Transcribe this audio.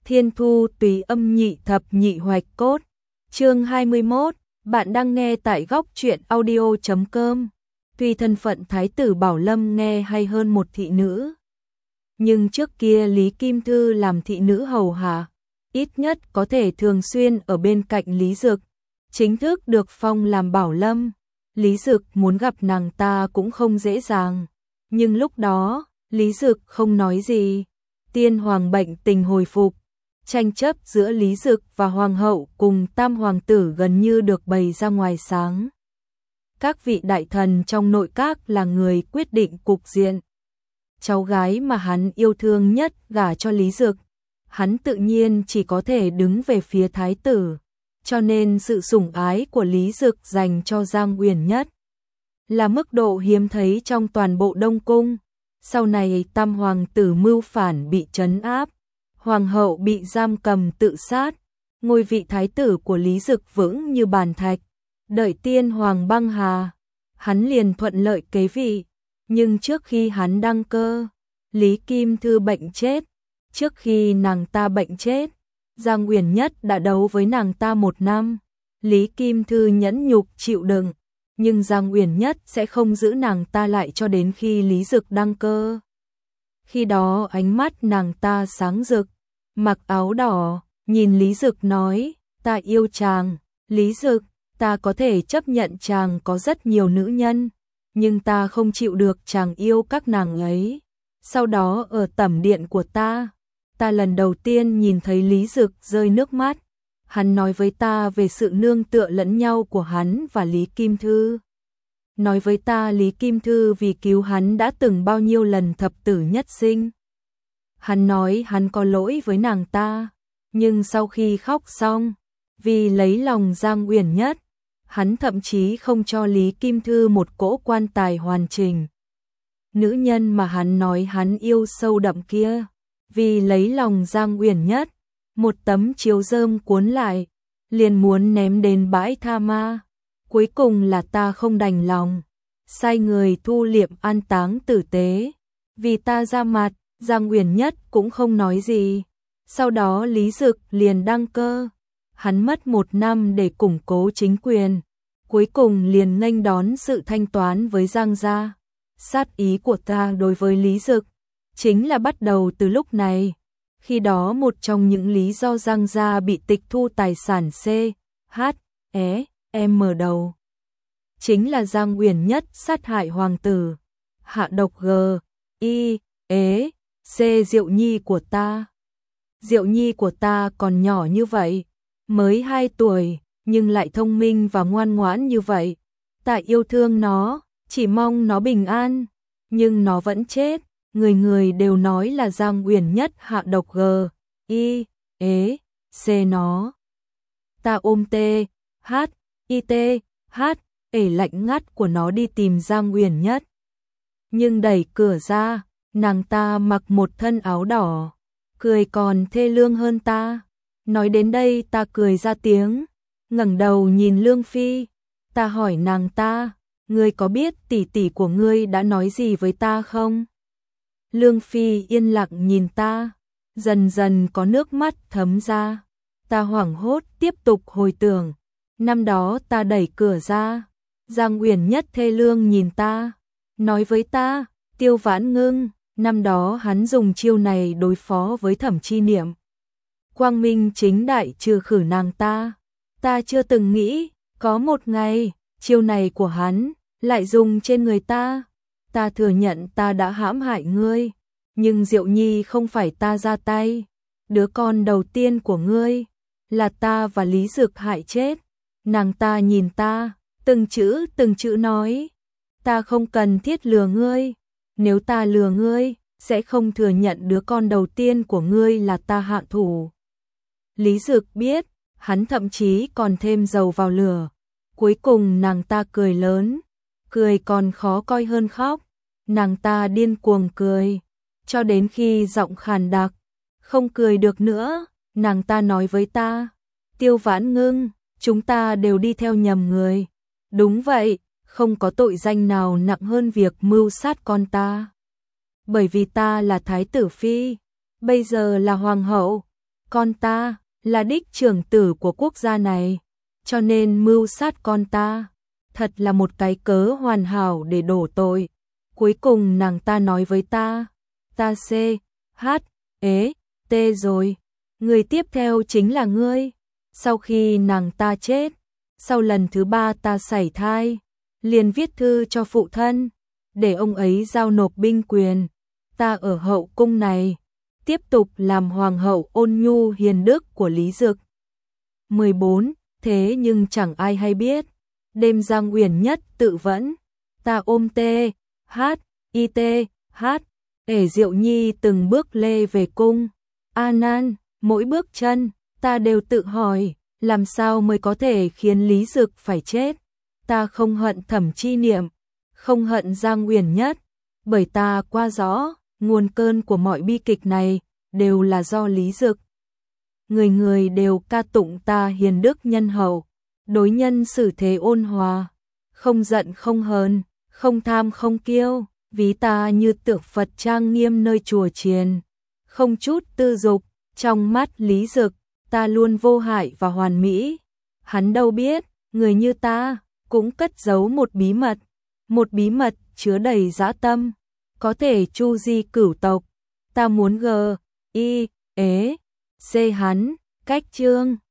Thiên thu tùy âm nhị thập nhị hoạch cốt. Chương 21, bạn đang nghe tại góc truyện audio.com. Tuy thân phận thái tử Bảo Lâm nghe hay hơn một thị nữ, nhưng trước kia Lý Kim Thư làm thị nữ hầu hạ, ít nhất có thể thường xuyên ở bên cạnh Lý Dực. Chính thức được phong làm Bảo Lâm, Lý Dực muốn gặp nàng ta cũng không dễ dàng. Nhưng lúc đó, Lý Dực không nói gì. Tiên hoàng bệnh tình hồi phục, tranh chấp giữa Lý Dực và hoàng hậu cùng tam hoàng tử gần như được bày ra ngoài sáng. Các vị đại thần trong nội các là người quyết định cục diện. Cháu gái mà hắn yêu thương nhất gả cho Lý Dực, hắn tự nhiên chỉ có thể đứng về phía thái tử, cho nên sự sủng ái của Lý Dực dành cho Giang Uyển Nhất là mức độ hiếm thấy trong toàn bộ Đông Cung. Sau này tam hoàng tử mưu phản bị trấn áp, hoàng hậu bị giam cầm tự sát, ngôi vị thái tử của Lý Dực vững như bàn thạch. Đợi tiên hoàng băng hà, hắn liền thuận lợi kế vị. Nhưng trước khi hắn đăng cơ, Lý Kim Thư bệnh chết. Trước khi nàng ta bệnh chết, Giang Uyển Nhất đã đấu với nàng ta 1 năm. Lý Kim Thư nhẫn nhục chịu đựng, nhưng Giang Uyển Nhất sẽ không giữ nàng ta lại cho đến khi Lý Dực đăng cơ. Khi đó ánh mắt nàng ta sáng rực, mặc áo đỏ, nhìn Lý Dực nói, ta yêu chàng. Lý Dực, ta có thể chấp nhận chàng có rất nhiều nữ nhân, nhưng ta không chịu được chàng yêu các nàng ấy. Sau đó ở tẩm điện của ta lần đầu tiên nhìn thấy Lý Dực rơi nước mắt. Hắn nói với ta về sự nương tựa lẫn nhau của hắn và Lý Kim Thư. Nói với ta Lý Kim Thư vì cứu hắn đã từng bao nhiêu lần thập tử nhất sinh. Hắn nói hắn có lỗi với nàng ta, nhưng sau khi khóc xong, vì lấy lòng Giang Uyển Nhất, hắn thậm chí không cho Lý Kim Thư một cỗ quan tài hoàn chỉnh. Nữ nhân mà hắn nói hắn yêu sâu đậm kia, vì lấy lòng Giang Uyển Nhất, một tấm chiếu rơm cuốn lại, liền muốn ném đến bãi tha ma. Cuối cùng là ta không đành lòng, sai người thu liệm an táng tử tế. Vì ta ra mặt, Giang Uyển Nhất cũng không nói gì. Sau đó Lý Dực liền đăng cơ. Hắn mất 1 năm để củng cố chính quyền, cuối cùng liền nghênh đón sự thanh toán với Giang gia. Sát ý của ta đối với Lý Dực chính là bắt đầu từ lúc này. Khi đó một trong những lý do Giang gia bị tịch thu tài sản C.H.E.M đầu chính là Giang Uyển Nhất sát hại hoàng tử, hạ độc G.I.E.C Diệu Nhi của ta. Diệu Nhi của ta còn nhỏ như vậy, mới 2 tuổi, nhưng lại thông minh và ngoan ngoãn như vậy. Ta yêu thương nó, chỉ mong nó bình an, nhưng nó vẫn chết. Người người đều nói là Giang Uyển Nhất hạ độc G.I.E.C nó. Ta ôm T.H.I.T.H. lạnh ngắt của nó đi tìm Giang Uyển Nhất. Nhưng đẩy cửa ra, nàng ta mặc một thân áo đỏ, cười còn thê lương hơn ta. Nói đến đây ta cười ra tiếng, ngẩng đầu nhìn Lương Phi. Ta hỏi nàng ta, ngươi có biết tỷ tỷ của ngươi đã nói gì với ta không? Lương Phi yên lặng nhìn ta, dần dần có nước mắt thấm ra. Ta hoảng hốt tiếp tục hồi tưởng. Năm đó ta đẩy cửa ra, Giang Uyển Nhất thê lương nhìn ta, nói với ta, Tiêu Vãn Ngưng, năm đó hắn dùng chiêu này đối phó với Thẩm Chi Niệm, quang minh chính đại trừ khử nàng ta. Ta chưa từng nghĩ, có một ngày, chiêu này của hắn lại dùng trên người ta. Ta thừa nhận ta đã hãm hại ngươi, nhưng Diệu Nhi không phải ta ra tay. Đứa con đầu tiên của ngươi là ta và Lý Dực hại chết. Nàng ta nhìn ta, từng chữ nói, ta không cần thiết lừa ngươi. Nếu ta lừa ngươi, sẽ không thừa nhận đứa con đầu tiên của ngươi là ta hạ thủ. Lý Dực biết, hắn thậm chí còn thêm dầu vào lửa. Cuối cùng nàng ta cười lớn, cười còn khó coi hơn khóc. Nàng ta điên cuồng cười, cho đến khi giọng khàn đặc, không cười được nữa, nàng ta nói với ta, Tiêu Vãn Ngưng, chúng ta đều đi theo nhầm người. Đúng vậy, không có tội danh nào nặng hơn việc mưu sát con ta. Bởi vì ta là thái tử phi, bây giờ là hoàng hậu, con ta là đích trưởng tử của quốc gia này, cho nên mưu sát con ta, thật là một cái cớ hoàn hảo để đổ tội. Cuối cùng nàng ta nói với ta C, H, T rồi, người tiếp theo chính là ngươi. Sau khi nàng ta chết, sau lần thứ 3 ta sảy thai, liền viết thư cho phụ thân, để ông ấy giao nộp binh quyền. Ta ở hậu cung này, tiếp tục làm hoàng hậu ôn nhu hiền đức của Lý Dực. 14. Thế nhưng chẳng ai hay biết, đêm Giang Uyển Nhất tự vẫn, ta ôm ể Diệu Nhi từng bước lê về cung. A Nan, mỗi bước chân, ta đều tự hỏi, làm sao mới có thể khiến Lý Dực phải chết. Ta không hận Thẩm Chi Niệm, không hận Giang Uyển Nhất, bởi ta qua rõ, nguồn cơn của mọi bi kịch này đều là do Lý Dực. Người người đều ca tụng ta hiền đức nhân hậu, đối nhân xử thế ôn hòa, không giận không hờn, không tham không kiêu, ví ta như tượng Phật trang nghiêm nơi chùa chiền, không chút tư dục. Trong mắt Lý Dực, ta luôn vô hại và hoàn mỹ. Hắn đâu biết, người như ta cũng cất giấu một bí mật chứa đầy dã tâm, có thể chu di cửu tộc. Ta muốn C hắn, cách chương